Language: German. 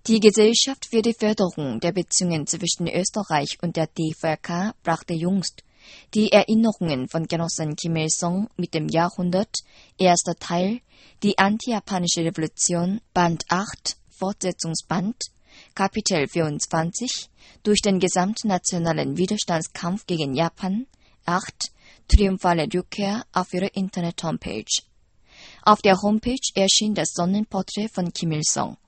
Die Gesellschaft für die Förderung der Beziehungen zwischen Österreich und der DVK brachte jüngst die Erinnerungen von Genossen Kim Il-sung mit dem Jahrhundert, erster Teil, die anti-japanische Revolution, Band 8, Fortsetzungsband, Kapitel 24, durch den gesamtnationalen Widerstandskampf gegen Japan, 8, triumphale Rückkehr auf ihrer Internet-Homepage. Auf der Homepage erschien das Sonnenporträt von Kim Il-sung.